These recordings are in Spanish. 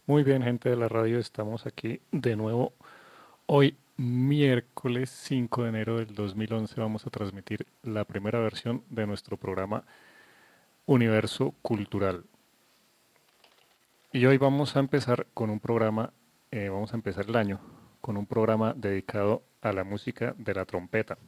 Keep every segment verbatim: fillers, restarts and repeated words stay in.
Muy bien, gente de la radio, estamos aquí de nuevo. Hoy, miércoles cinco de enero del dos mil once, vamos a transmitir la primera versión de nuestro programa Universo Cultural. Y hoy vamos a empezar con un programa, eh, vamos a empezar el año con un programa dedicado a la música de la trompeta,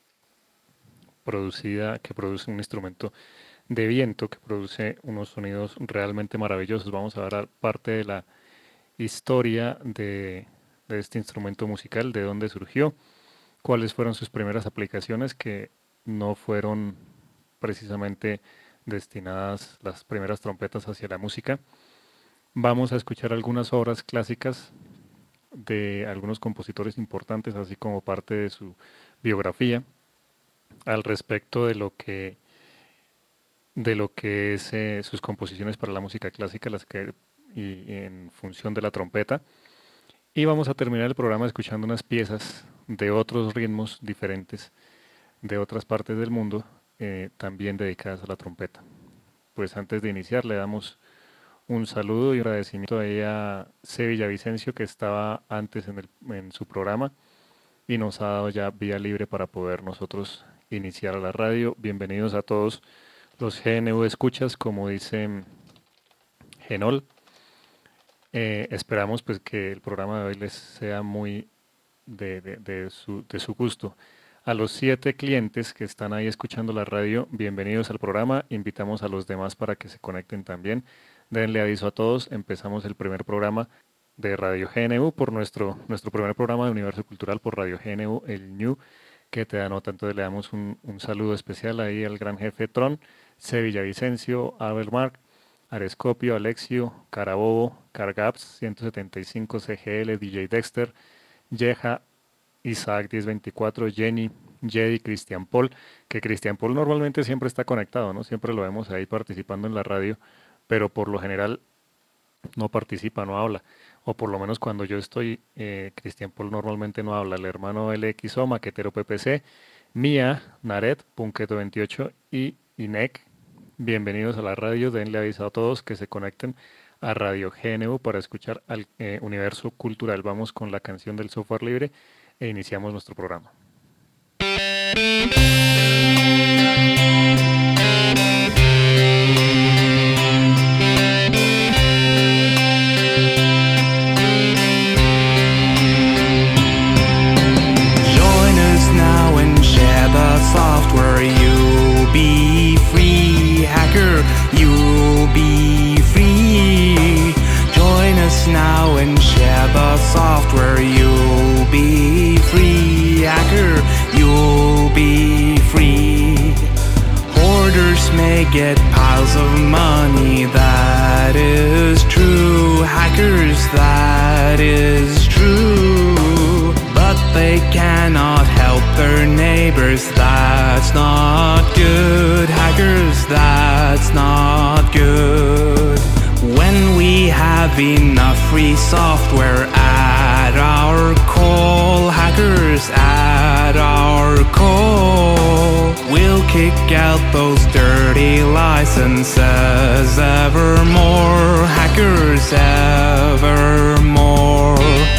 producida, que produce un instrumento de viento que produce unos sonidos realmente maravillosos. Vamos a dar parte de la historia de, de este instrumento musical, de dónde surgió, cuáles fueron sus primeras aplicaciones que no fueron precisamente destinadas las primeras trompetas hacia la música. Vamos a escuchar algunas obras clásicas de algunos compositores importantes, así como parte de su biografía al respecto de lo que de lo que es eh, sus composiciones para la música clásica, las que y en función de la trompeta. Y vamos a terminar el programa escuchando unas piezas de otros ritmos diferentes de otras partes del mundo, eh, también dedicadas a la trompeta. Pues antes de iniciar le damos un saludo y un agradecimiento ahí a C. Villavicencio, que estaba antes en, el, en su programa y nos ha dado ya vía libre para poder nosotros iniciar a la radio. Bienvenidos a todos los G N U escuchas, como dice Genol. Eh, esperamos pues que el programa de hoy les sea muy de, de, de, su, de su gusto. A los siete clientes que están ahí escuchando la radio, bienvenidos al programa. Invitamos a los demás para que se conecten también. Denle aviso a todos. Empezamos el primer programa de Radio G N U por nuestro, nuestro primer programa de Universo Cultural por Radio G N U, el New, que te da nota. Entonces le damos un, un saludo especial ahí al gran jefe Tron, C. Villavicencio, Abel Mark, Arescopio, Alexio, Carabobo, Cargaps, ciento setenta y cinco C G L, D J Dexter, Yeja, Isaac diez veinticuatro, Jenny, Jedi, Cristian Paul, que Cristian Paul normalmente siempre está conectado, ¿no? Siempre lo vemos ahí participando en la radio, pero por lo general no participa, no habla. O por lo menos cuando yo estoy, eh, Cristian Paul normalmente no habla. El hermano L X O, Maquetero P P C, Mía, Naret, Punketo veintiocho y Inec. Bienvenidos a la radio. Denle aviso a todos que se conecten a Radio G N U para escuchar al eh, Universo Cultural. Vamos con la canción del software libre e iniciamos nuestro programa. Join us now and share the software. You'll be free, hacker. You'll be free. Join us now and share the software. You'll be free, hacker. You'll be free. Hoarders may get piles of money. That is true. Hackers, that is true. But they cannot help their neighbors. That's not good. Hackers, that's not good. When we have enough free software at our call, hackers at our call, we'll kick out those dirty licenses evermore. Hackers evermore.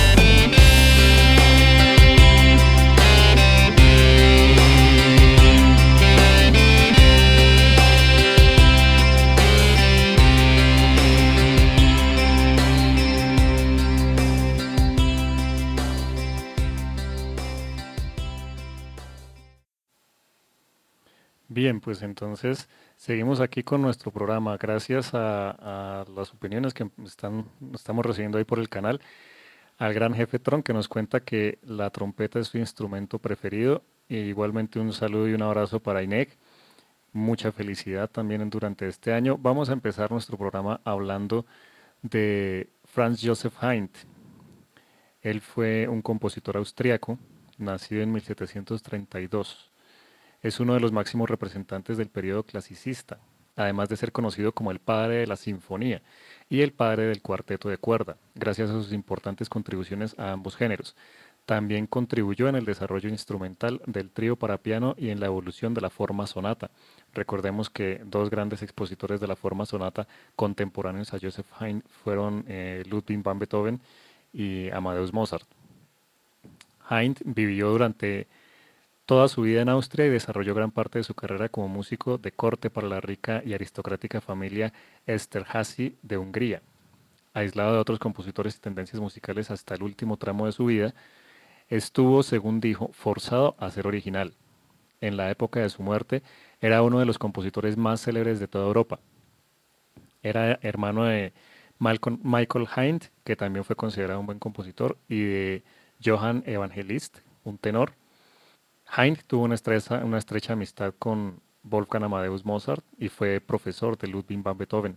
Bien, pues entonces seguimos aquí con nuestro programa. Gracias a, a las opiniones que están, estamos recibiendo ahí por el canal. Al gran jefe Tron, que nos cuenta que la trompeta es su instrumento preferido. E igualmente un saludo y un abrazo para Inec. Mucha felicidad también durante este año. Vamos a empezar nuestro programa hablando de Franz Joseph Haydn. Él fue un compositor austriaco, nacido en mil setecientos treinta y dos. Es uno de los máximos representantes del periodo clasicista, además de ser conocido como el padre de la sinfonía y el padre del cuarteto de cuerda, gracias a sus importantes contribuciones a ambos géneros. También contribuyó en el desarrollo instrumental del trío para piano y en la evolución de la forma sonata. Recordemos que dos grandes expositores de la forma sonata contemporáneos a Joseph Haydn fueron eh, Ludwig van Beethoven y Amadeus Mozart. Haydn vivió durante toda su vida en Austria y desarrolló gran parte de su carrera como músico de corte para la rica y aristocrática familia Esterházy de Hungría. Aislado de otros compositores y tendencias musicales hasta el último tramo de su vida, estuvo, según dijo, forzado a ser original. En la época de su muerte, era uno de los compositores más célebres de toda Europa. Era hermano de Malcolm, Michael Haydn, que también fue considerado un buen compositor, y de Johann Evangelist, un tenor. Haydn tuvo una estrecha, una estrecha amistad con Wolfgang Amadeus Mozart y fue profesor de Ludwig van Beethoven.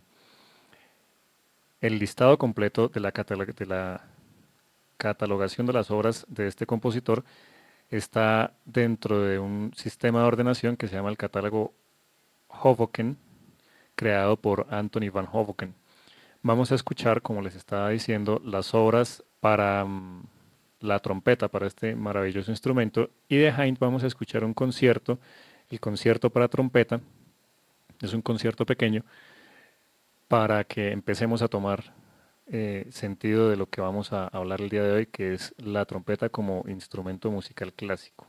El listado completo de la, de la catalogación de las obras de este compositor está dentro de un sistema de ordenación que se llama el catálogo Hoboken, creado por Anthony van Hoboken. Vamos a escuchar, como les estaba diciendo, las obras para um, la trompeta, para este maravilloso instrumento, y de Haydn vamos a escuchar un concierto, el concierto para trompeta. Es un concierto pequeño para que empecemos a tomar eh, sentido de lo que vamos a hablar el día de hoy, que es la trompeta como instrumento musical clásico.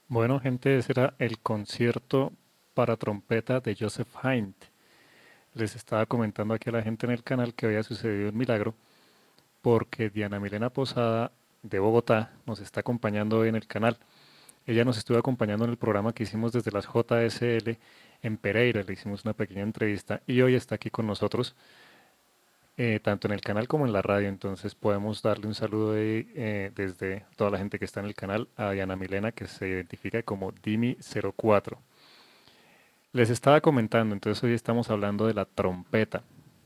Bueno, gente, ese era el concierto para trompeta de Joseph Haydn. Les estaba comentando aquí a la gente en el canal que había sucedido un milagro porque Diana Milena Posada de Bogotá nos está acompañando hoy en el canal. Ella nos estuvo acompañando en el programa que hicimos desde las J S L en Pereira, le hicimos una pequeña entrevista y hoy está aquí con nosotros, eh, tanto en el canal como en la radio. Entonces podemos darle un saludo de, eh, desde toda la gente que está en el canal a Diana Milena, que se identifica como Dimi cero cuatro. Les estaba comentando, entonces hoy estamos hablando de la trompeta.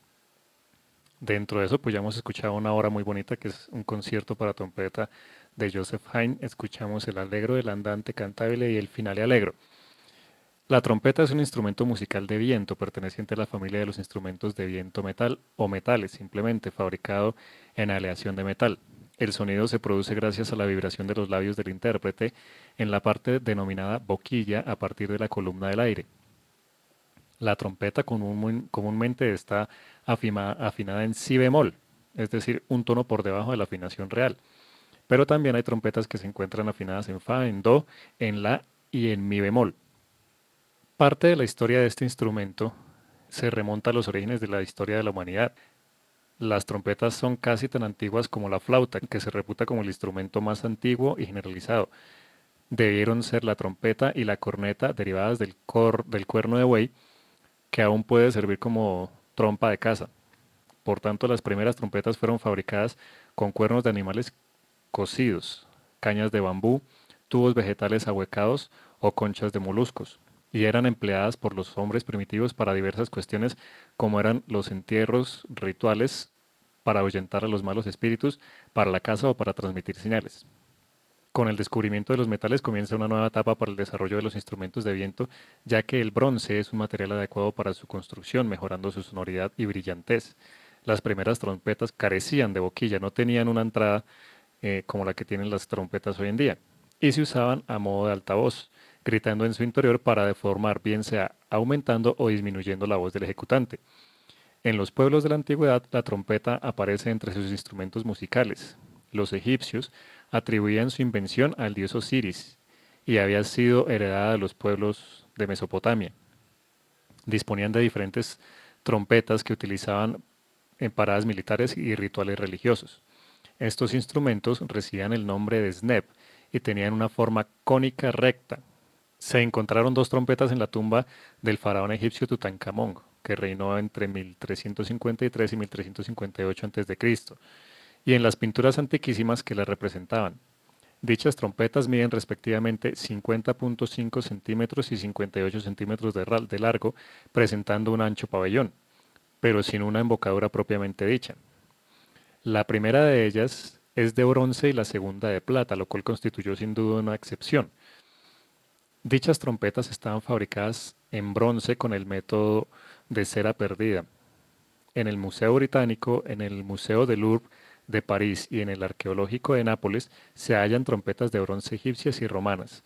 Dentro de eso, pues ya hemos escuchado una obra muy bonita que es un concierto para trompeta de Joseph Haydn. Escuchamos el Allegro, el Andante cantabile y el Finale Allegro. La trompeta es un instrumento musical de viento perteneciente a la familia de los instrumentos de viento metal o metales, simplemente fabricado en aleación de metal. El sonido se produce gracias a la vibración de los labios del intérprete en la parte denominada boquilla a partir de la columna del aire. La trompeta común- comúnmente está afima- afinada en si bemol, es decir, un tono por debajo de la afinación real. Pero también hay trompetas que se encuentran afinadas en fa, en do, en la y en mi bemol. Parte de la historia de este instrumento se remonta a los orígenes de la historia de la humanidad. Las trompetas son casi tan antiguas como la flauta, que se reputa como el instrumento más antiguo y generalizado. Debieron ser la trompeta y la corneta derivadas del, cor- del cuerno de buey, que aún puede servir como trompa de caza. Por tanto, las primeras trompetas fueron fabricadas con cuernos de animales cocidos, cañas de bambú, tubos vegetales ahuecados o conchas de moluscos, y eran empleadas por los hombres primitivos para diversas cuestiones como eran los entierros rituales, para ahuyentar a los malos espíritus, para la caza o para transmitir señales. Con el descubrimiento de los metales comienza una nueva etapa para el desarrollo de los instrumentos de viento, ya que el bronce es un material adecuado para su construcción, mejorando su sonoridad y brillantez. Las primeras trompetas carecían de boquilla, no tenían una entrada eh, como la que tienen las trompetas hoy en día, y se usaban a modo de altavoz, gritando en su interior para deformar, bien sea aumentando o disminuyendo la voz del ejecutante. En los pueblos de la antigüedad, la trompeta aparece entre sus instrumentos musicales. Los egipcios atribuían su invención al dios Osiris y había sido heredada de los pueblos de Mesopotamia. Disponían de diferentes trompetas que utilizaban en paradas militares y rituales religiosos. Estos instrumentos recibían el nombre de sneb y tenían una forma cónica recta. Se encontraron dos trompetas en la tumba del faraón egipcio Tutankamón, que reinó entre mil trescientos cincuenta y tres y mil trescientos cincuenta y ocho antes de Cristo, y en las pinturas antiquísimas que las representaban. Dichas trompetas miden respectivamente cincuenta punto cinco centímetros y cincuenta y ocho centímetros de, de largo, presentando un ancho pabellón, pero sin una embocadura propiamente dicha. La primera de ellas es de bronce y la segunda de plata, lo cual constituyó sin duda una excepción. Dichas trompetas estaban fabricadas en bronce con el método de cera perdida. En el Museo Británico, en el Museo del Louvre de París y en el Arqueológico de Nápoles se hallan trompetas de bronce egipcias y romanas.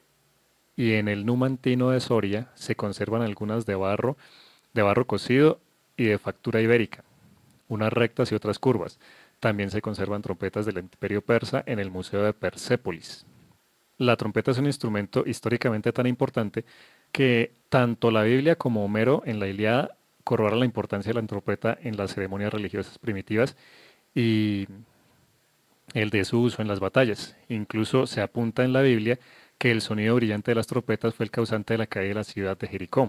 Y en el Numantino de Soria se conservan algunas de barro, de barro cocido y de factura ibérica, unas rectas y otras curvas. También se conservan trompetas del Imperio Persa en el Museo de Persépolis. La trompeta es un instrumento históricamente tan importante que tanto la Biblia como Homero en la Ilíada corroboran la importancia de la trompeta en las ceremonias religiosas primitivas y el de su uso en las batallas. Incluso se apunta en la Biblia que el sonido brillante de las trompetas fue el causante de la caída de la ciudad de Jericó.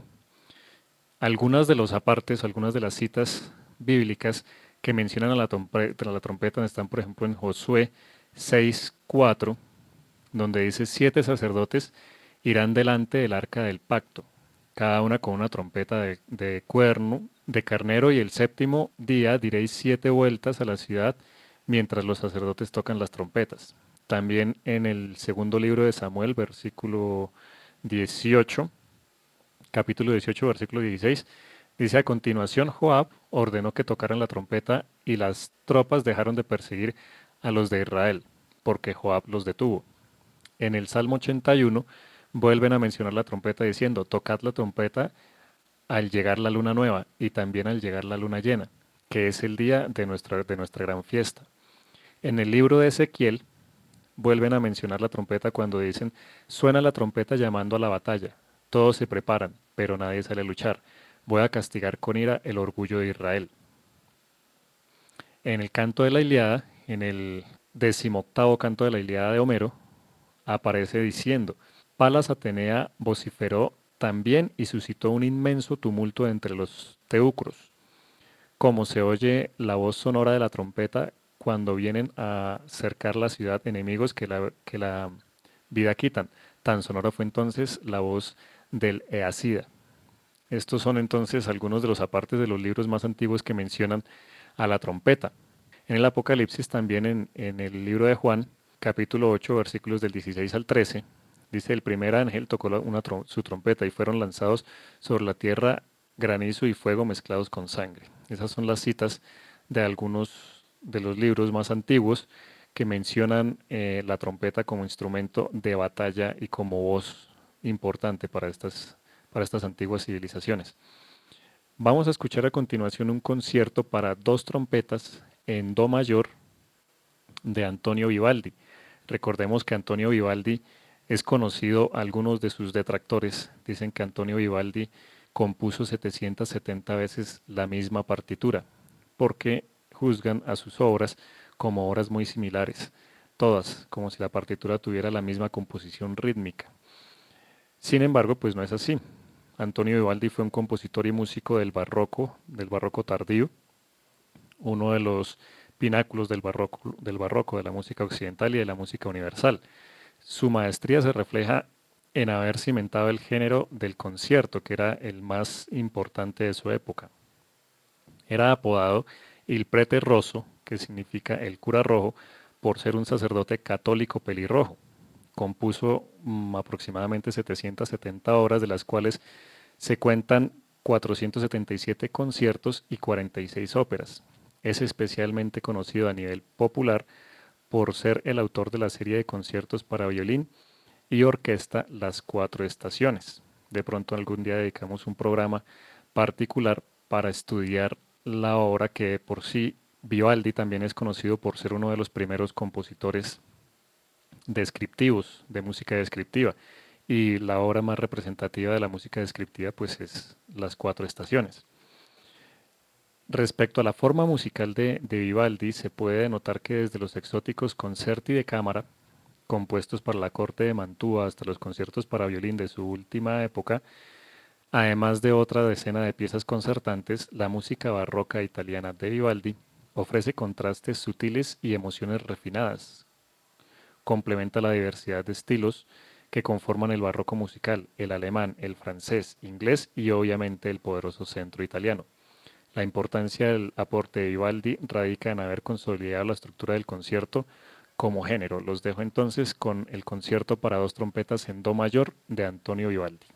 Algunas de los apartes, algunas de las citas bíblicas que mencionan a la, trompeta, a la trompeta están, por ejemplo, en Josué seis cuatro, donde dice: siete sacerdotes irán delante del arca del pacto, cada una con una trompeta de, de cuerno, de carnero, y el séptimo día diréis siete vueltas a la ciudad mientras los sacerdotes tocan las trompetas. También en el segundo libro de Samuel, versículo dieciocho, capítulo dieciocho, versículo dieciséis, dice: a continuación Joab ordenó que tocaran la trompeta y las tropas dejaron de perseguir a los de Israel, porque Joab los detuvo. En el Salmo ochenta y uno vuelven a mencionar la trompeta diciendo: tocad la trompeta al llegar la luna nueva y también al llegar la luna llena, que es el día de nuestra, de nuestra gran fiesta. En el libro de Ezequiel vuelven a mencionar la trompeta cuando dicen, suena la trompeta llamando a la batalla. Todos se preparan, pero nadie sale a luchar. Voy a castigar con ira el orgullo de Israel. En el canto de la Ilíada, en el decimoctavo canto de la Ilíada de Homero, aparece diciendo, Palas Atenea vociferó también y suscitó un inmenso tumulto entre los teucros, como se oye la voz sonora de la trompeta cuando vienen a cercar la ciudad enemigos que la, que la vida quitan. Tan sonora fue entonces la voz del Eacida. Estos son entonces algunos de los apartes de los libros más antiguos que mencionan a la trompeta. En el Apocalipsis, también en, en el libro de Juan, capítulo ocho, versículos del dieciséis al trece, dice, el primer ángel tocó una, su trompeta y fueron lanzados sobre la tierra granizo y fuego mezclados con sangre. Esas son las citas de algunos de los libros más antiguos que mencionan eh, la trompeta como instrumento de batalla y como voz importante para estas, para estas antiguas civilizaciones. Vamos a escuchar a continuación un concierto para dos trompetas en do mayor de Antonio Vivaldi. Recordemos que Antonio Vivaldi es conocido, algunos de sus detractores dicen que Antonio Vivaldi compuso setecientas setenta veces la misma partitura, porque juzgan a sus obras como obras muy similares, todas, como si la partitura tuviera la misma composición rítmica. Sin embargo, pues no es así. Antonio Vivaldi fue un compositor y músico del barroco, del barroco tardío, uno de los pináculos del barroco, del barroco, de la música occidental y de la música universal. Su maestría se refleja en haber cimentado el género del concierto, que era el más importante de su época. Era apodado Il Prete Rosso, que significa el cura rojo, por ser un sacerdote católico pelirrojo. Compuso um, aproximadamente setecientas setenta obras, de las cuales se cuentan cuatrocientos setenta y siete conciertos y cuarenta y seis óperas. Es especialmente conocido a nivel popular por ser el autor de la serie de conciertos para violín y orquesta Las Cuatro Estaciones. De pronto algún día dedicamos un programa particular para estudiar la obra, que por sí Vivaldi también es conocido por ser uno de los primeros compositores descriptivos, de música descriptiva, y la obra más representativa de la música descriptiva pues es Las Cuatro Estaciones. Respecto a la forma musical de, de Vivaldi, se puede notar que desde los exóticos concerti de cámara, compuestos para la corte de Mantua, hasta los conciertos para violín de su última época, además de otra decena de piezas concertantes, la música barroca italiana de Vivaldi ofrece contrastes sutiles y emociones refinadas. Complementa la diversidad de estilos que conforman el barroco musical, el alemán, el francés, inglés y obviamente el poderoso centro italiano. La importancia del aporte de Vivaldi radica en haber consolidado la estructura del concierto como género. Los dejo entonces con el concierto para dos trompetas en do mayor de Antonio Vivaldi.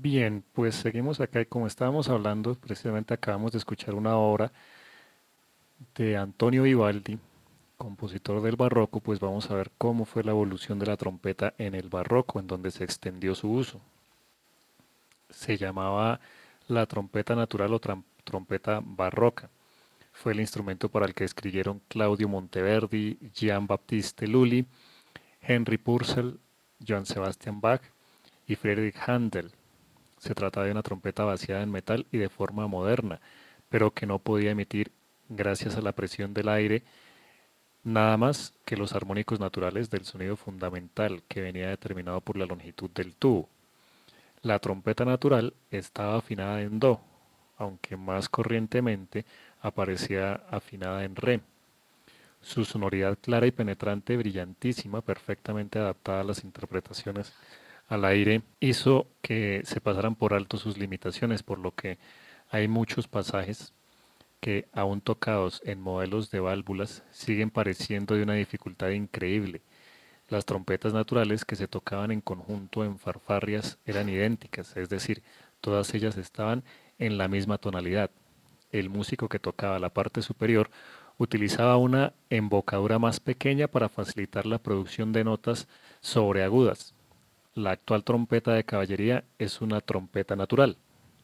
Bien, pues seguimos acá y como estábamos hablando, precisamente acabamos de escuchar una obra de Antonio Vivaldi, compositor del barroco, pues vamos a ver cómo fue la evolución de la trompeta en el barroco, en donde se extendió su uso. Se llamaba la trompeta natural o tram- trompeta barroca. Fue el instrumento para el que escribieron Claudio Monteverdi, Jean-Baptiste Lully, Henry Purcell, Johann Sebastian Bach y Friedrich Handel. Se trataba de una trompeta vaciada en metal y de forma moderna, pero que no podía emitir, gracias a la presión del aire, nada más que los armónicos naturales del sonido fundamental, que venía determinado por la longitud del tubo. La trompeta natural estaba afinada en do, aunque más corrientemente aparecía afinada en re. Su sonoridad clara y penetrante, brillantísima, perfectamente adaptada a las interpretaciones al aire, hizo que se pasaran por alto sus limitaciones, por lo que hay muchos pasajes que, aún tocados en modelos de válvulas, siguen pareciendo de una dificultad increíble. Las trompetas naturales que se tocaban en conjunto en farfarrias eran idénticas, es decir, todas ellas estaban en la misma tonalidad. El músico que tocaba la parte superior utilizaba una embocadura más pequeña para facilitar la producción de notas sobreagudas. La actual trompeta de caballería es una trompeta natural.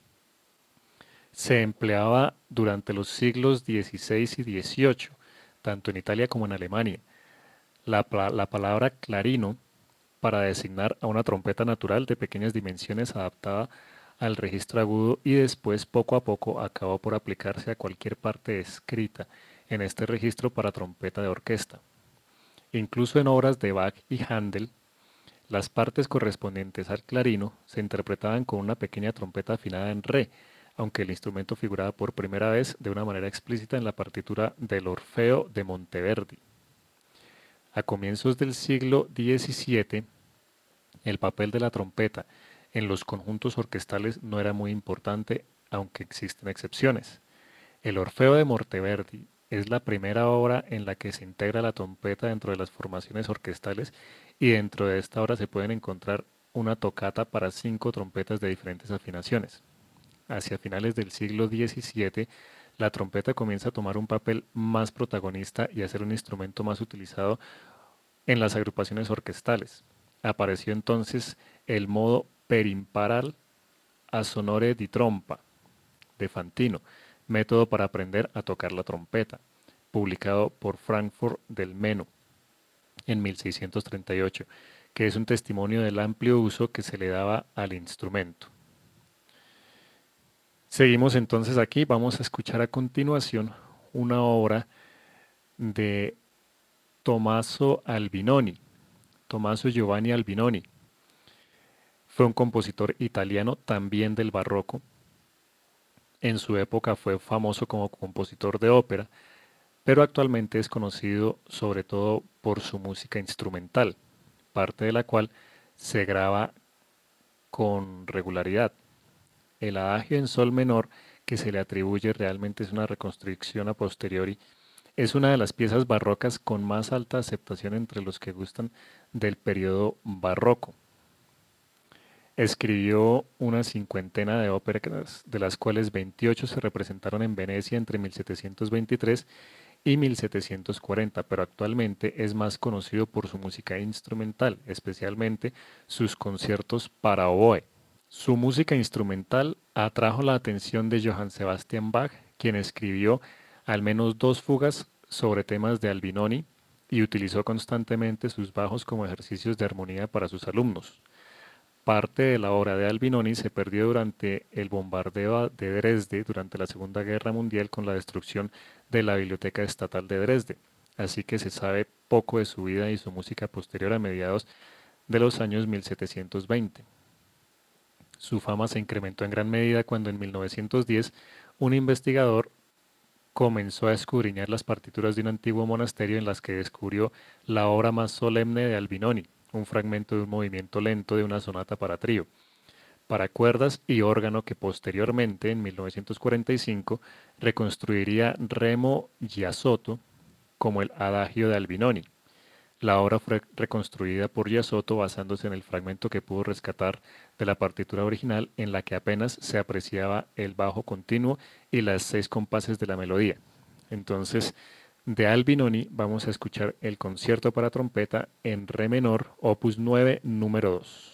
Se empleaba durante los siglos dieciséis y dieciocho, tanto en Italia como en Alemania. La, la palabra clarino para designar a una trompeta natural de pequeñas dimensiones adaptada al registro agudo y después poco a poco acabó por aplicarse a cualquier parte escrita en este registro para trompeta de orquesta. Incluso en obras de Bach y Handel, las partes correspondientes al clarino se interpretaban con una pequeña trompeta afinada en re, aunque el instrumento figuraba por primera vez de una manera explícita en la partitura del Orfeo de Monteverdi. A comienzos del siglo diecisiete, el papel de la trompeta en los conjuntos orquestales no era muy importante, aunque existen excepciones. El Orfeo de Monteverdi es la primera obra en la que se integra la trompeta dentro de las formaciones orquestales y dentro de esta obra se pueden encontrar una tocata para cinco trompetas de diferentes afinaciones. Hacia finales del siglo diecisiete, la trompeta comienza a tomar un papel más protagonista y a ser un instrumento más utilizado en las agrupaciones orquestales. Apareció entonces el modo per imparar a sonore di trompa de Fantino, método para aprender a tocar la trompeta, publicado por Frankfurt del Meno en mil seiscientos treinta y ocho, que es un testimonio del amplio uso que se le daba al instrumento. Seguimos entonces aquí, vamos a escuchar a continuación una obra de Tommaso Albinoni, Tommaso Giovanni Albinoni. Fue un compositor italiano también del barroco. En su época fue famoso como compositor de ópera, pero actualmente es conocido sobre todo por su música instrumental, parte de la cual se graba con regularidad. El adagio en sol menor que se le atribuye realmente es una reconstrucción a posteriori. Es una de las piezas barrocas con más alta aceptación entre los que gustan del periodo barroco. Escribió una cincuentena de óperas, de las cuales veintiocho se representaron en Venecia entre mil setecientos veintitrés y mil setecientos cuarenta, pero actualmente es más conocido por su música instrumental, especialmente sus conciertos para oboe. Su música instrumental atrajo la atención de Johann Sebastian Bach, quien escribió al menos dos fugas sobre temas de Albinoni y utilizó constantemente sus bajos como ejercicios de armonía para sus alumnos. Parte de la obra de Albinoni se perdió durante el bombardeo de Dresde durante la Segunda Guerra Mundial con la destrucción de la Biblioteca Estatal de Dresde, así que se sabe poco de su vida y su música posterior a mediados de los años mil setecientos veinte. Su fama se incrementó en gran medida cuando en mil novecientos diez un investigador comenzó a escudriñar las partituras de un antiguo monasterio en las que descubrió la obra más solemne de Albinoni, un fragmento de un movimiento lento de una sonata para trío, para cuerdas y órgano que posteriormente, en mil novecientos cuarenta y cinco, reconstruiría Remo Giasotto como el adagio de Albinoni. La obra fue reconstruida por Giasotto basándose en el fragmento que pudo rescatar de la partitura original en la que apenas se apreciaba el bajo continuo y las seis compases de la melodía. Entonces, de Albinoni vamos a escuchar el concierto para trompeta en re menor, opus nueve, número dos.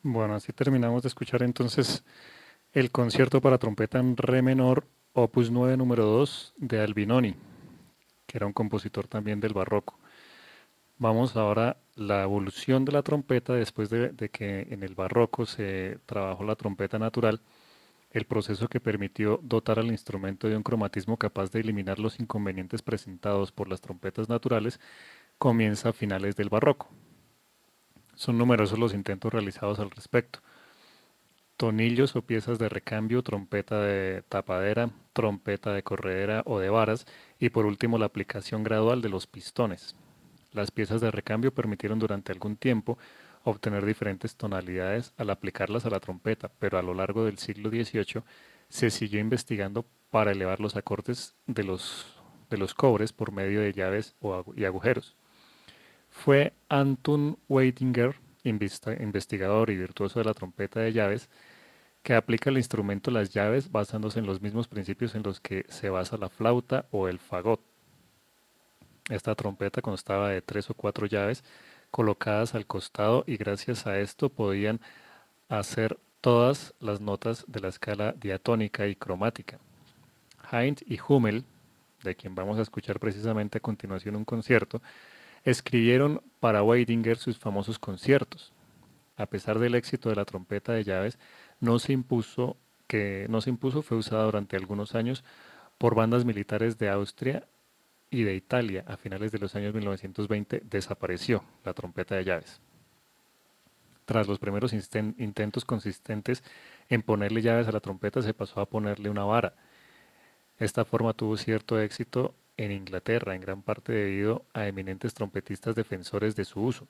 Bueno, así terminamos de escuchar entonces el concierto para trompeta en re menor, opus nueve número dos de Albinoni, que era un compositor también del barroco. Vamos ahora a la evolución de la trompeta después de, de que en el barroco se trabajó la trompeta natural, el proceso que permitió dotar al instrumento de un cromatismo capaz de eliminar los inconvenientes presentados por las trompetas naturales comienza a finales del barroco. Son numerosos los intentos realizados al respecto. Tonillos o piezas de recambio, trompeta de tapadera, trompeta de corredera o de varas y por último la aplicación gradual de los pistones. Las piezas de recambio permitieron durante algún tiempo obtener diferentes tonalidades al aplicarlas a la trompeta, pero a lo largo del siglo dieciocho se siguió investigando para elevar los acordes de los, de los cobres por medio de llaves y agujeros. Fue Anton Weidinger, investigador y virtuoso de la trompeta de llaves, que aplica al instrumento las llaves basándose en los mismos principios en los que se basa la flauta o el fagot. Esta trompeta constaba de tres o cuatro llaves colocadas al costado y gracias a esto podían hacer todas las notas de la escala diatónica y cromática. Hind y Hummel, de quien vamos a escuchar precisamente a continuación un concierto, escribieron para Weidinger sus famosos conciertos. A pesar del éxito de la trompeta de llaves, no se impuso que no se impuso fue usada durante algunos años por bandas militares de Austria y de Italia. A finales de los años mil novecientos veinte desapareció la trompeta de llaves. Tras los primeros intentos consistentes en ponerle llaves a la trompeta, se pasó a ponerle una vara. Esta forma tuvo cierto éxito en Inglaterra, en gran parte debido a eminentes trompetistas defensores de su uso.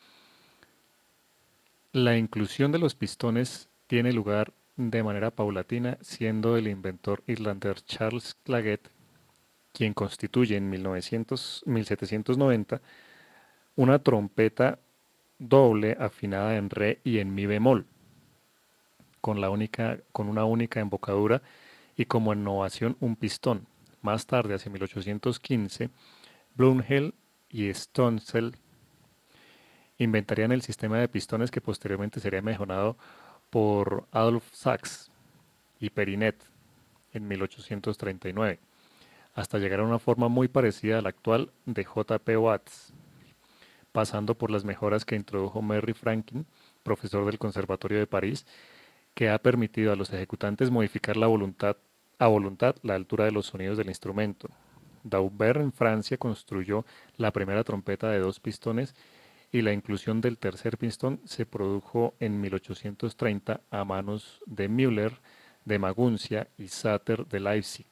La inclusión de los pistones tiene lugar de manera paulatina, siendo el inventor irlandés Charles Clagett quien constituye en mil novecientos, mil setecientos noventa una trompeta doble afinada en re y en mi bemol, con, la única, con una única embocadura y como innovación un pistón. Más tarde, hacia mil ochocientos quince, Blumhel y Stoensel inventarían el sistema de pistones que posteriormente sería mejorado por Adolf Sachs y Perinet en mil ochocientos treinta y nueve, hasta llegar a una forma muy parecida a la actual de J P Watts, pasando por las mejoras que introdujo Merry Franklin, profesor del Conservatorio de París, que ha permitido a los ejecutantes modificar la voluntad, a voluntad la altura de los sonidos del instrumento. Daubert en Francia construyó la primera trompeta de dos pistones y la inclusión del tercer pistón se produjo en mil ochocientos treinta a manos de Müller de Maguncia y Sater de Leipzig.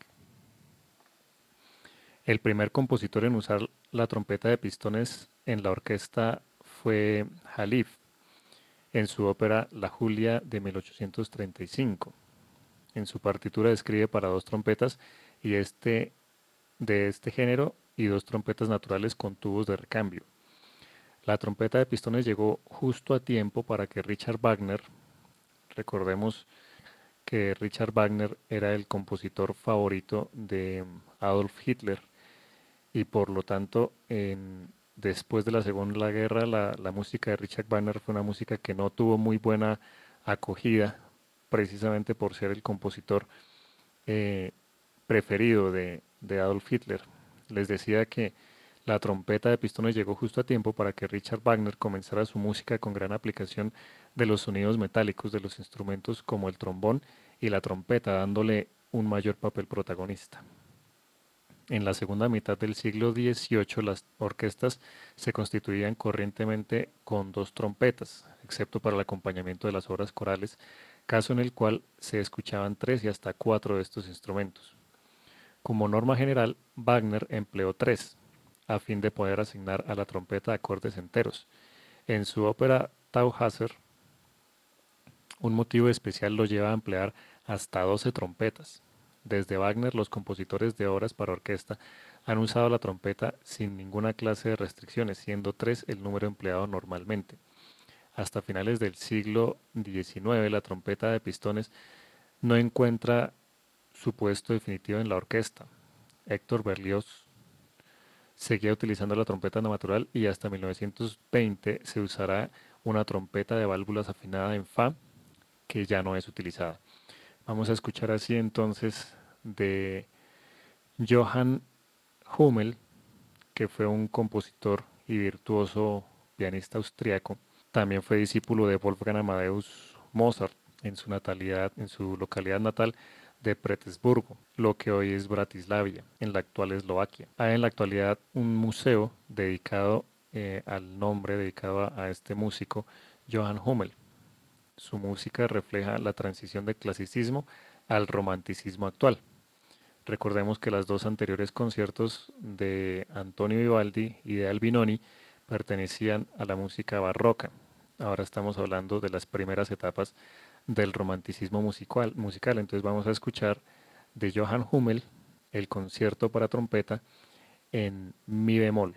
El primer compositor en usar la trompeta de pistones en la orquesta fue Halif, en su ópera La Julia de mil ochocientos treinta y cinco. En su partitura describe para dos trompetas y este, de este género y dos trompetas naturales con tubos de recambio. La trompeta de pistones llegó justo a tiempo para que Richard Wagner, recordemos que Richard Wagner era el compositor favorito de Adolf Hitler, y por lo tanto en, después de la Segunda Guerra la, la música de Richard Wagner fue una música que no tuvo muy buena acogida precisamente por ser el compositor eh, preferido de, de Adolf Hitler. Les decía que la trompeta de pistones llegó justo a tiempo para que Richard Wagner comenzara su música con gran aplicación de los sonidos metálicos de los instrumentos como el trombón y la trompeta, dándole un mayor papel protagonista. En la segunda mitad del siglo dieciocho las orquestas se constituían corrientemente con dos trompetas, excepto para el acompañamiento de las obras corales, caso en el cual se escuchaban tres y hasta cuatro de estos instrumentos. Como norma general, Wagner empleó tres, a fin de poder asignar a la trompeta acordes enteros. En su ópera Tannhäuser, un motivo especial lo lleva a emplear hasta doce trompetas. Desde Wagner, los compositores de obras para orquesta han usado la trompeta sin ninguna clase de restricciones, siendo tres el número empleado normalmente. Hasta finales del siglo diecinueve, la trompeta de pistones no encuentra su puesto definitivo en la orquesta. Héctor Berlioz seguía utilizando la trompeta natural y hasta mil novecientos veinte se usará una trompeta de válvulas afinada en fa que ya no es utilizada. Vamos a escuchar así entonces de Johann Hummel, que fue un compositor y virtuoso pianista austriaco. También fue discípulo de Wolfgang Amadeus Mozart en su natalidad, en su localidad natal de Petersburgo, lo que hoy es Bratislavia, en la actual Eslovaquia. Hay en la actualidad un museo dedicado eh, al nombre, dedicado a, a este músico, Johann Hummel. Su música refleja la transición del clasicismo al romanticismo actual. Recordemos que los dos anteriores conciertos de Antonio Vivaldi y de Albinoni pertenecían a la música barroca. Ahora estamos hablando de las primeras etapas del romanticismo musical. musical. Entonces vamos a escuchar de Johann Hummel el concierto para trompeta en mi bemol.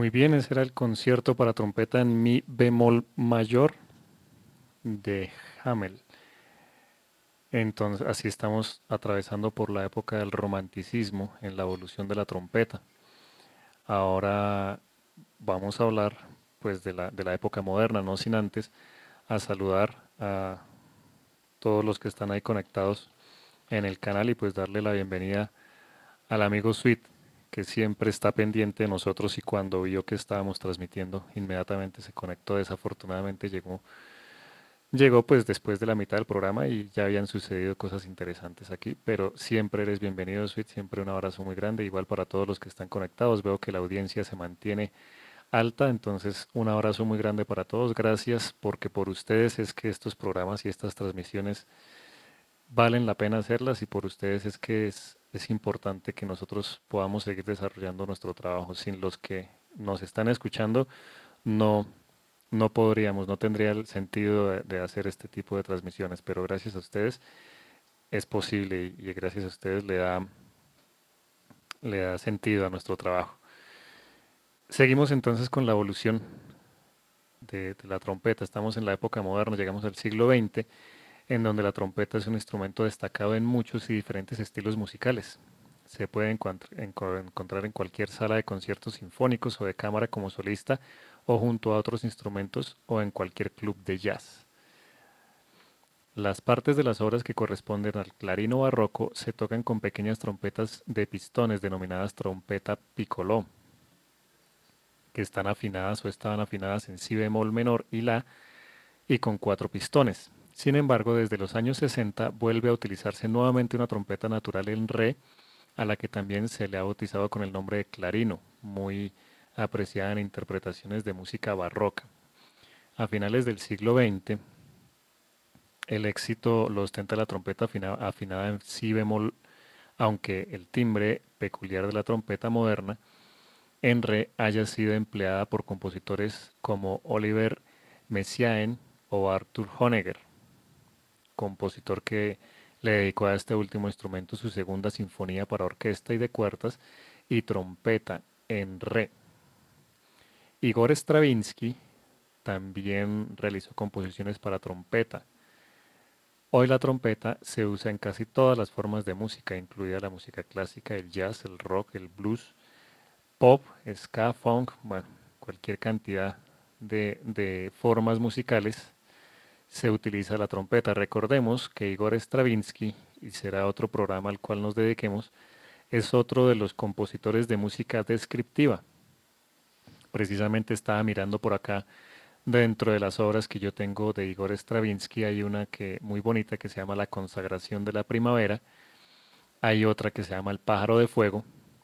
Muy bien, ese era el concierto para trompeta en mi bemol mayor de Hamel. Entonces, así estamos atravesando por la época del romanticismo en la evolución de la trompeta. Ahora vamos a hablar pues de la, de la época moderna, no sin antes a saludar a todos los que están ahí conectados en el canal y pues darle la bienvenida al amigo Sweet, que siempre está pendiente de nosotros y cuando vio que estábamos transmitiendo, inmediatamente se conectó. Desafortunadamente llegó, llegó pues después de la mitad del programa y ya habían sucedido cosas interesantes aquí, pero siempre eres bienvenido, Sweet, siempre un abrazo muy grande, igual para todos los que están conectados. Veo que la audiencia se mantiene alta, entonces un abrazo muy grande para todos. Gracias porque por ustedes es que estos programas y estas transmisiones valen la pena hacerlas y por ustedes es que es, es importante que nosotros podamos seguir desarrollando nuestro trabajo. Sin los que nos están escuchando, no, no podríamos, no tendría el sentido de, de hacer este tipo de transmisiones, pero gracias a ustedes es posible y, y gracias a ustedes le da, le da sentido a nuestro trabajo. Seguimos entonces con la evolución de, de la trompeta. Estamos en la época moderna, llegamos al siglo veinte, en donde la trompeta es un instrumento destacado en muchos y diferentes estilos musicales. Se puede encontrar en cualquier sala de conciertos sinfónicos o de cámara como solista o junto a otros instrumentos o en cualquier club de jazz. Las partes de las obras que corresponden al clarino barroco se tocan con pequeñas trompetas de pistones denominadas trompeta piccolo, que están afinadas o estaban afinadas en si bemol menor y la y con cuatro pistones. Sin embargo, desde los años sesenta vuelve a utilizarse nuevamente una trompeta natural en re, a la que también se le ha bautizado con el nombre de clarino, muy apreciada en interpretaciones de música barroca. A finales del siglo veinte, el éxito lo ostenta la trompeta afinada, afinada en si bemol, aunque el timbre peculiar de la trompeta moderna en re haya sido empleada por compositores como Oliver Messiaen o Arthur Honegger, compositor que le dedicó a este último instrumento su segunda sinfonía para orquesta y de cuerdas y trompeta en re. Igor Stravinsky también realizó composiciones para trompeta. Hoy la trompeta se usa en casi todas las formas de música, incluida la música clásica, el jazz, el rock, el blues, pop, ska, funk, bueno, cualquier cantidad de, de formas musicales se utiliza la trompeta. Recordemos que Igor Stravinsky, y será otro programa al cual nos dediquemos, es otro de los compositores de música descriptiva. Precisamente estaba mirando por acá, dentro de las obras que yo tengo de Igor Stravinsky, hay una que muy bonita que se llama La consagración de la primavera, hay otra que se llama El pájaro de fuego,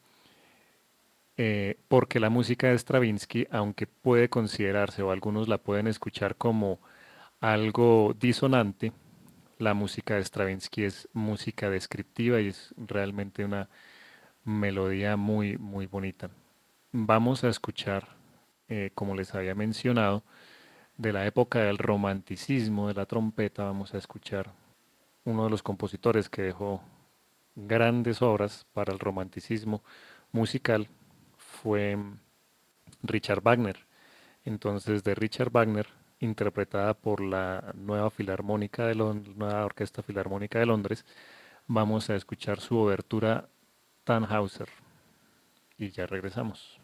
eh, porque la música de Stravinsky, aunque puede considerarse o algunos la pueden escuchar como algo disonante, la música de Stravinsky es música descriptiva y es realmente una melodía muy, muy bonita. Vamos a escuchar, eh, como les había mencionado, de la época del romanticismo de la trompeta, vamos a escuchar uno de los compositores que dejó grandes obras para el romanticismo musical, fue Richard Wagner. Entonces, de Richard Wagner, interpretada por la nueva Filarmónica de Londres, nueva Orquesta Filarmónica de Londres, vamos a escuchar su obertura Tannhäuser y ya regresamos.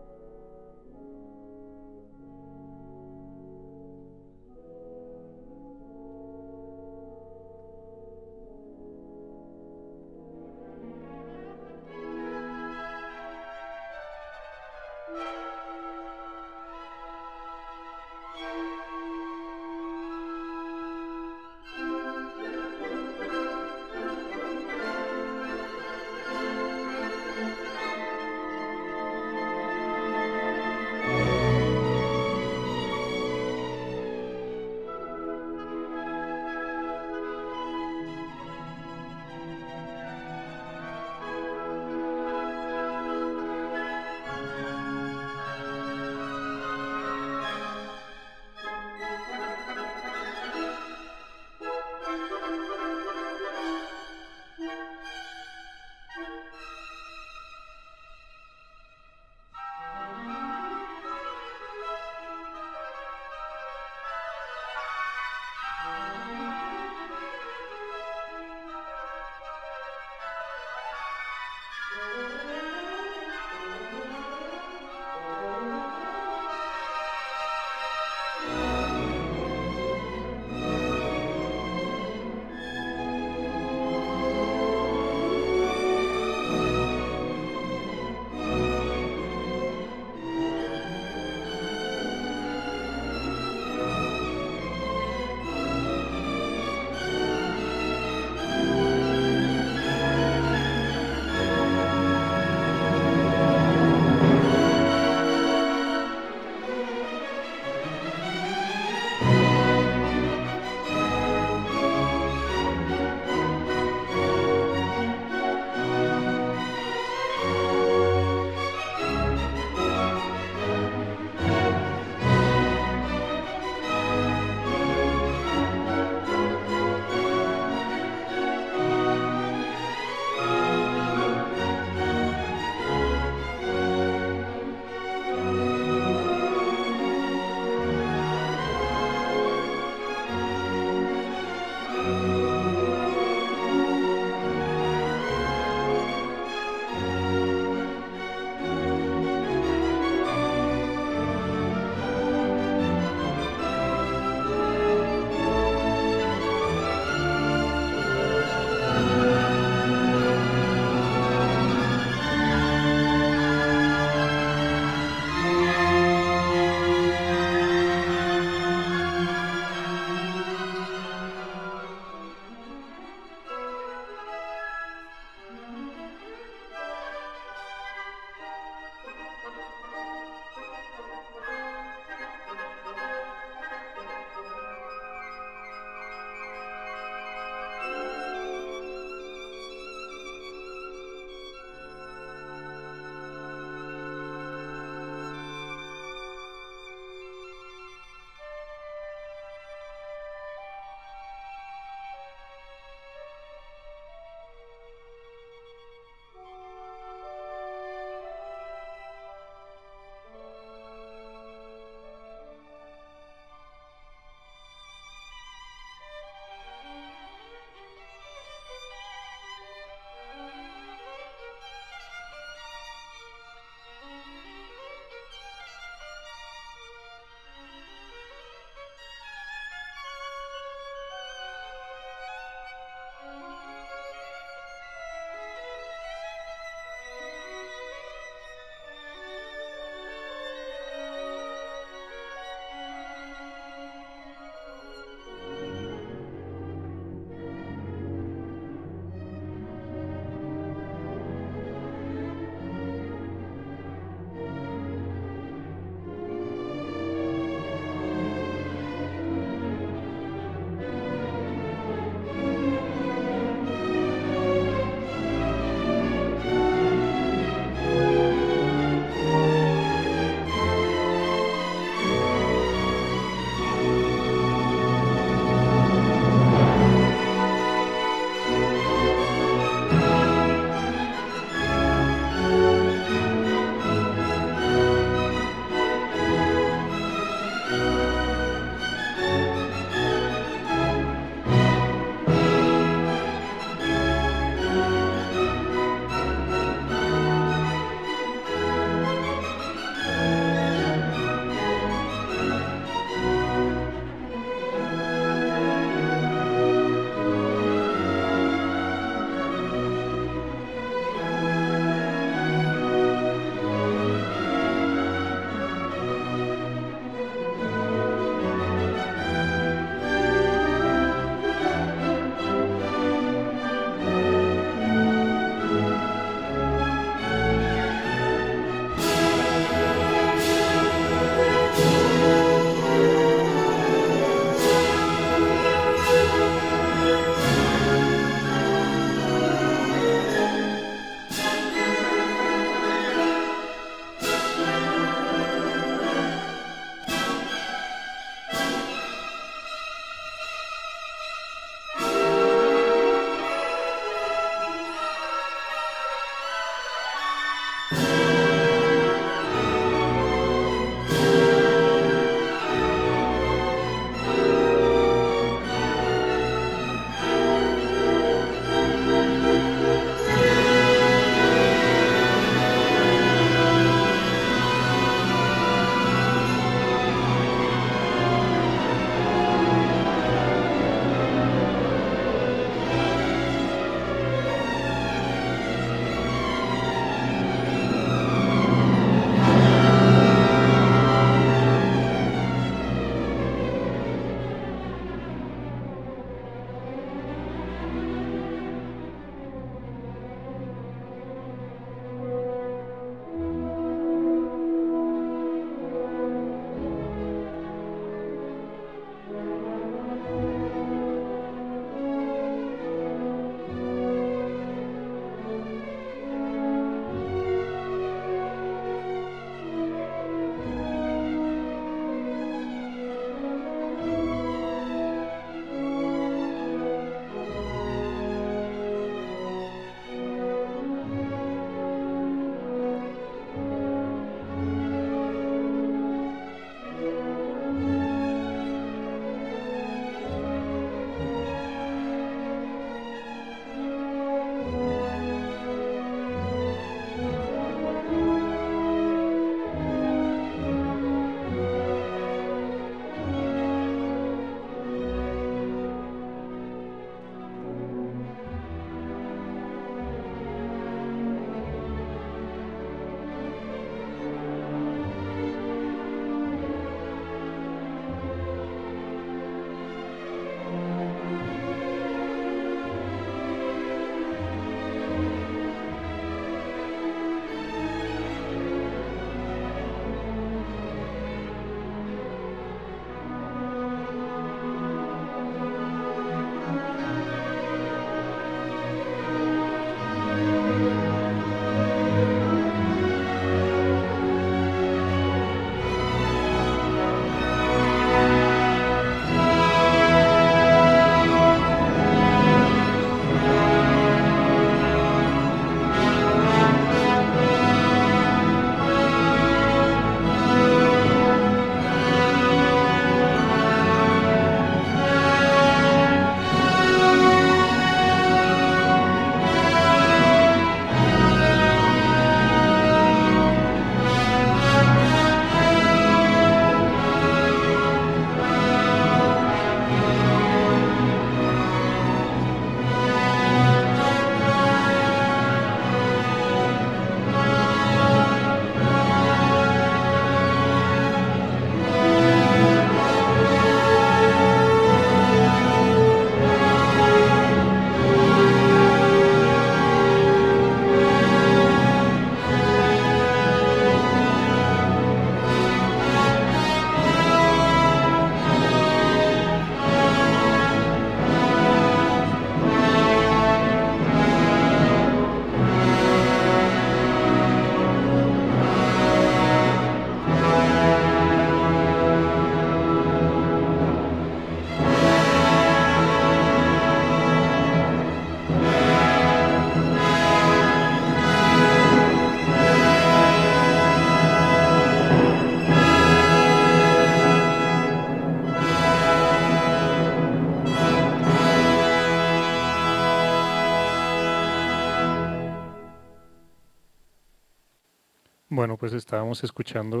Bueno, pues estábamos escuchando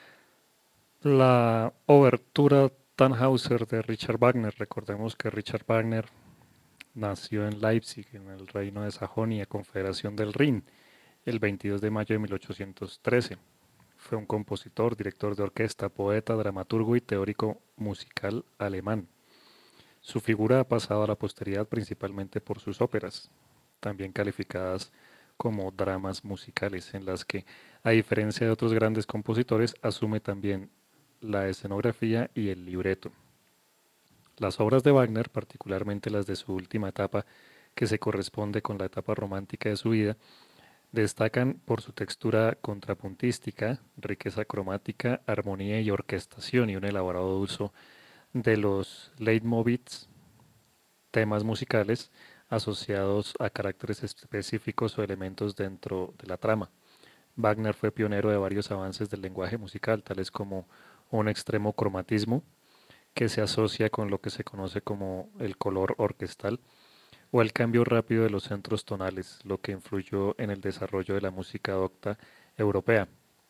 la obertura Tannhäuser de Richard Wagner. Recordemos que Richard Wagner nació en Leipzig, en el Reino de Sajonia, Confederación del Rin, el veintidós de mayo de mil ochocientos trece. Fue un compositor, director de orquesta, poeta, dramaturgo y teórico musical alemán. Su figura ha pasado a la posteridad principalmente por sus óperas, también calificadas como dramas musicales, en las que, a diferencia de otros grandes compositores, asume también la escenografía y el libreto. Las obras de Wagner, particularmente las de su última etapa, que se corresponde con la etapa romántica de su vida, destacan por su textura contrapuntística, riqueza cromática, armonía y orquestación y un elaborado uso de los leitmotivs, temas musicales asociados a caracteres específicos o elementos dentro de la trama. Wagner fue pionero de varios avances del lenguaje musical, tales como un extremo cromatismo, que se asocia con lo que se conoce como el color orquestal, o el cambio rápido de los centros tonales, lo que influyó en el desarrollo de la música docta europea.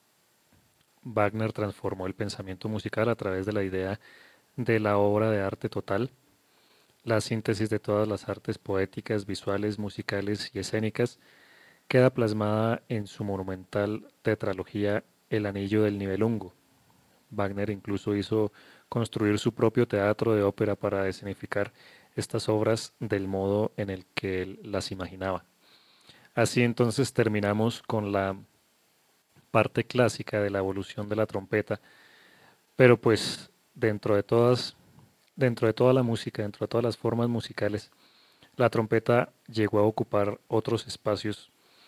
Wagner transformó el pensamiento musical a través de la idea de la obra de arte total, la síntesis de todas las artes poéticas, visuales, musicales y escénicas, queda plasmada en su monumental tetralogía El Anillo del Nibelungo. Wagner incluso hizo construir su propio teatro de ópera para escenificar estas obras del modo en el que él las imaginaba. Así entonces terminamos con la parte clásica de la evolución de la trompeta, pero pues dentro de todas, dentro de toda la música, dentro de todas las formas musicales, la trompeta llegó a ocupar otros espacios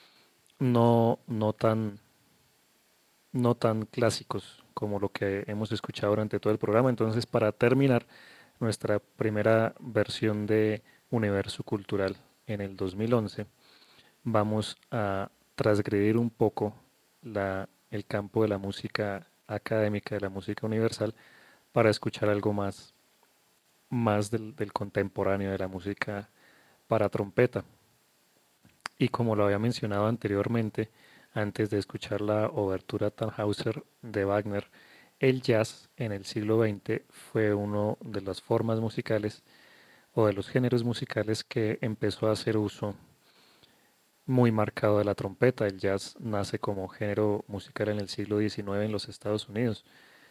no, no tan, no tan clásicos como lo que hemos escuchado durante todo el programa. Entonces, para terminar nuestra primera versión de Universo Cultural en el dos mil once, vamos a transgredir un poco la, el campo de la música académica, de la música universal, para escuchar algo más, más del, del contemporáneo de la música para trompeta. Y como lo había mencionado anteriormente, antes de escuchar la obertura Tannhäuser de Wagner, el jazz en el siglo veinte fue uno de las formas musicales o de los géneros musicales que empezó a hacer uso muy marcado de la trompeta. El jazz nace como género musical en el siglo diecinueve en los Estados Unidos.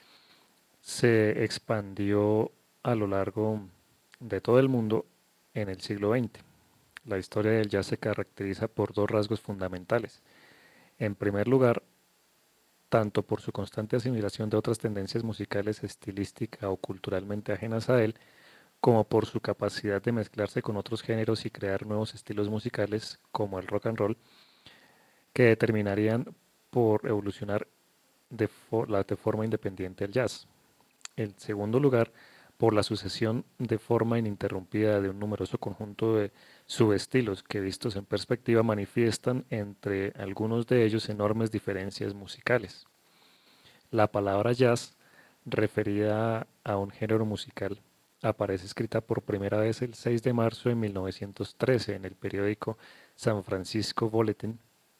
Se expandió a lo largo de todo el mundo en el siglo veinte. La historia del jazz se caracteriza por dos rasgos fundamentales. En primer lugar, tanto por su constante asimilación de otras tendencias musicales estilística o culturalmente ajenas a él, como por su capacidad de mezclarse con otros géneros y crear nuevos estilos musicales como el rock and roll, que determinarían por evolucionar de, for la, de forma independiente el jazz. En segundo lugar, por la sucesión de forma ininterrumpida de un numeroso conjunto de subestilos que vistos en perspectiva manifiestan entre algunos de ellos enormes diferencias musicales. La palabra jazz, referida a un género musical, aparece escrita por primera vez el seis de marzo de mil novecientos trece en el periódico San Francisco Bulletin,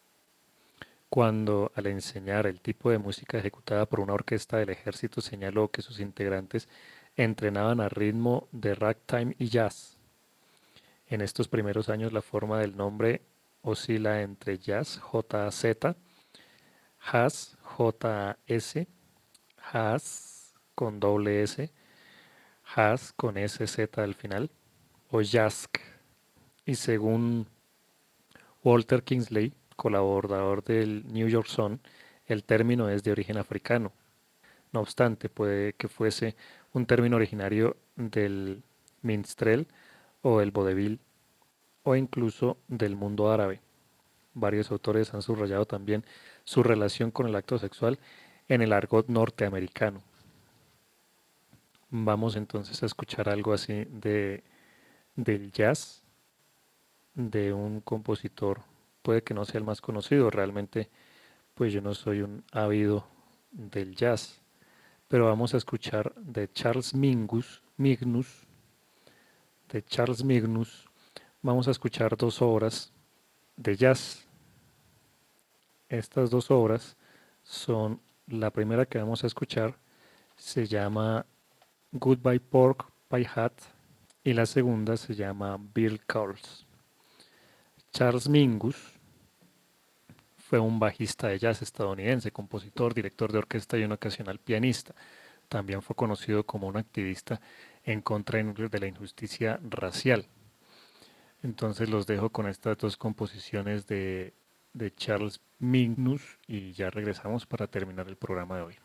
cuando al enseñar el tipo de música ejecutada por una orquesta del ejército señaló que sus integrantes entrenaban a ritmo de ragtime y jazz. En estos primeros años la forma del nombre oscila entre jazz, J A Z, jazz, J A S, jazz con doble S, jazz con S Z al final, o jazzk. Y según Walter Kingsley, colaborador del New York Sun, el término es de origen africano. No obstante, puede que fuese un término originario del minstrel o el vodevil o incluso del mundo árabe. Varios autores han subrayado también su relación con el acto sexual en el argot norteamericano. Vamos entonces a escuchar algo así de, del jazz, de un compositor, puede que no sea el más conocido, realmente pues yo no soy un ávido del jazz, pero vamos a escuchar de Charles Mingus, Mignus, de Charles Mignus, vamos a escuchar dos obras de jazz. Estas dos obras son la primera que vamos a escuchar, se llama Goodbye Pork Pie Hat y la segunda se llama Bill Curls. Charles Mingus fue un bajista de jazz estadounidense, compositor, director de orquesta y un ocasional pianista. También fue conocido como un activista en contra de la injusticia racial. Entonces los dejo con estas dos composiciones de, de Charles Mingus y ya regresamos para terminar el programa de hoy.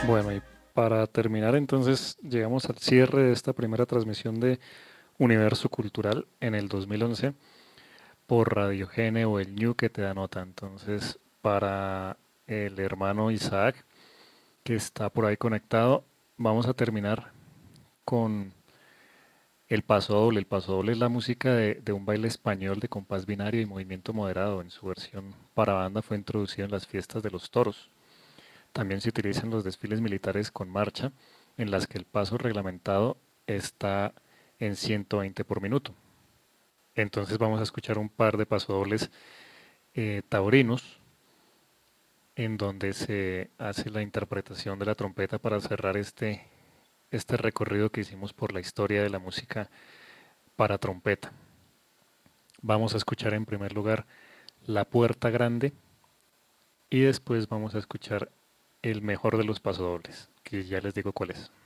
Bueno, y para terminar entonces llegamos al cierre de esta primera transmisión de Universo Cultural en el dos mil once por Radio Gene o el Ñu que te da nota. Entonces, para el hermano Isaac que está por ahí conectado, vamos a terminar con el paso doble. El paso doble es la música de, de un baile español de compás binario y movimiento moderado. En su versión para banda fue introducido en las fiestas de los toros. También se utiliza en los desfiles militares con marcha, en las que el paso reglamentado está en ciento veinte por minuto. Entonces vamos a escuchar un par de pasodobles eh, taurinos, en donde se hace la interpretación de la trompeta para cerrar este, este recorrido que hicimos por la historia de la música para trompeta. Vamos a escuchar en primer lugar La Puerta Grande y después vamos a escuchar el mejor de los pasodobles, que ya les digo cuál es.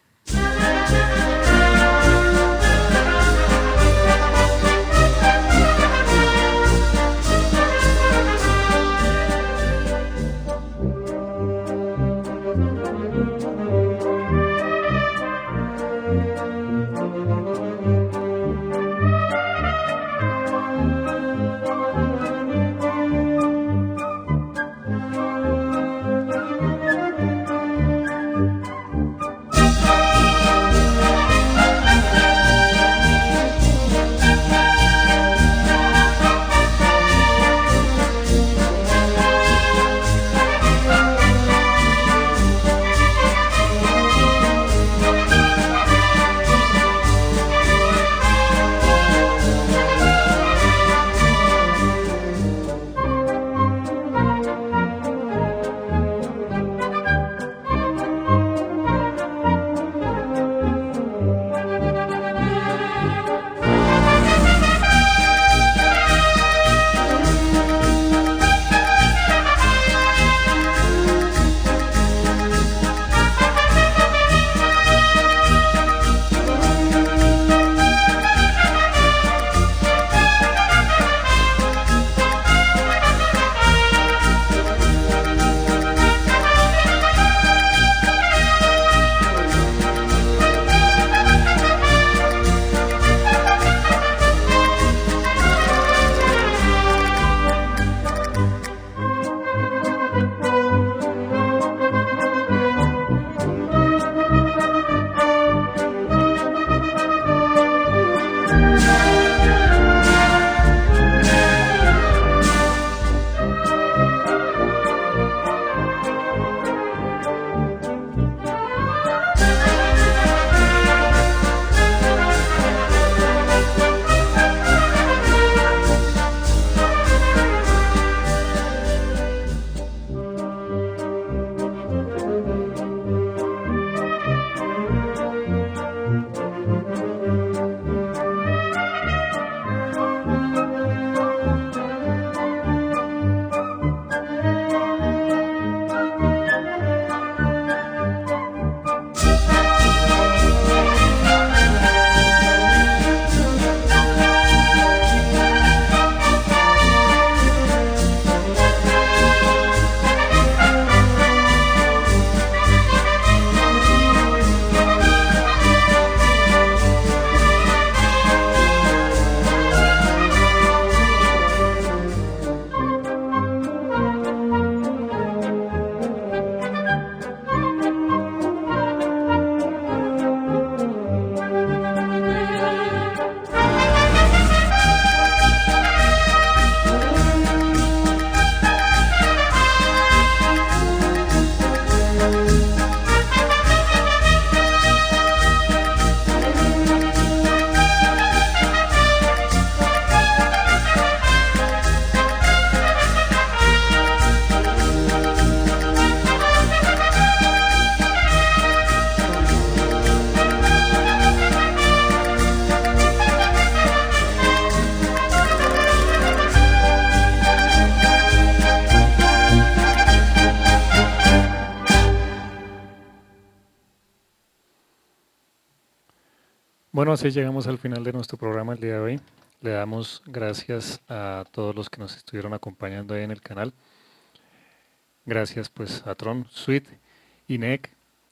Bueno, así llegamos al final de nuestro programa el día de hoy. Le damos gracias a todos los que nos estuvieron acompañando ahí en el canal. Gracias pues a Tron, Sweet, Inek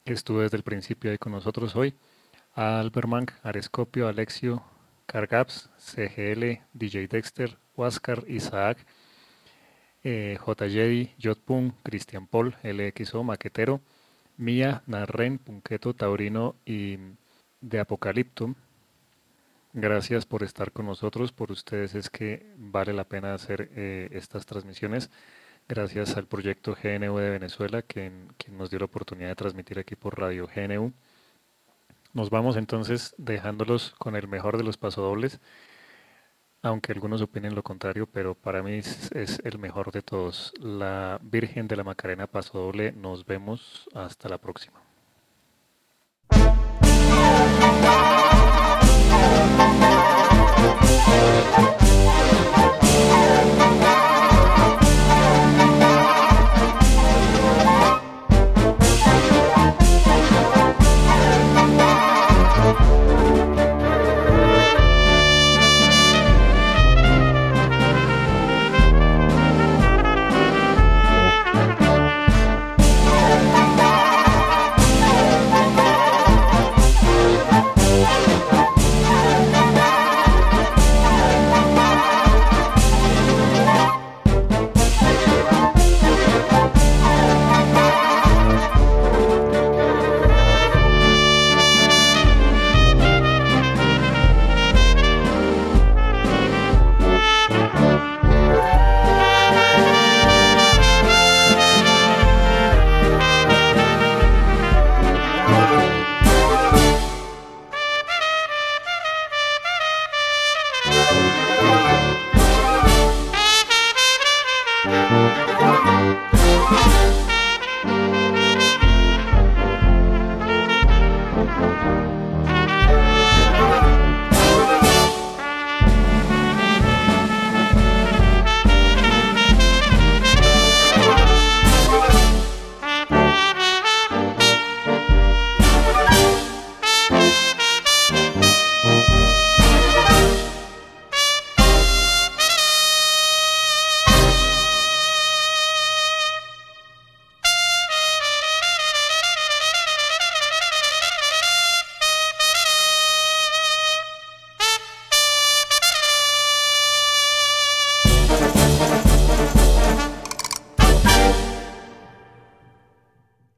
estuvo desde el principio ahí con nosotros hoy, a Albermank, Arescopio, Alexio, Cargaps, C G L, D J Dexter, Huáscar, Isaac, eh, J. Jedi, Jotpun, Cristian Paul, L X O, Maquetero, Mía, Narren, Punqueto, Taurino y de Apocalipto. Gracias por estar con nosotros, por ustedes es que vale la pena hacer eh, estas transmisiones. Gracias al proyecto G N U de Venezuela, quien, quien nos dio la oportunidad de transmitir aquí por Radio G N U. Nos vamos entonces dejándolos con el mejor de los pasodobles, aunque algunos opinen lo contrario, pero para mí es, es el mejor de todos. La Virgen de la Macarena Pasodoble. Nos vemos hasta la próxima. Thank you.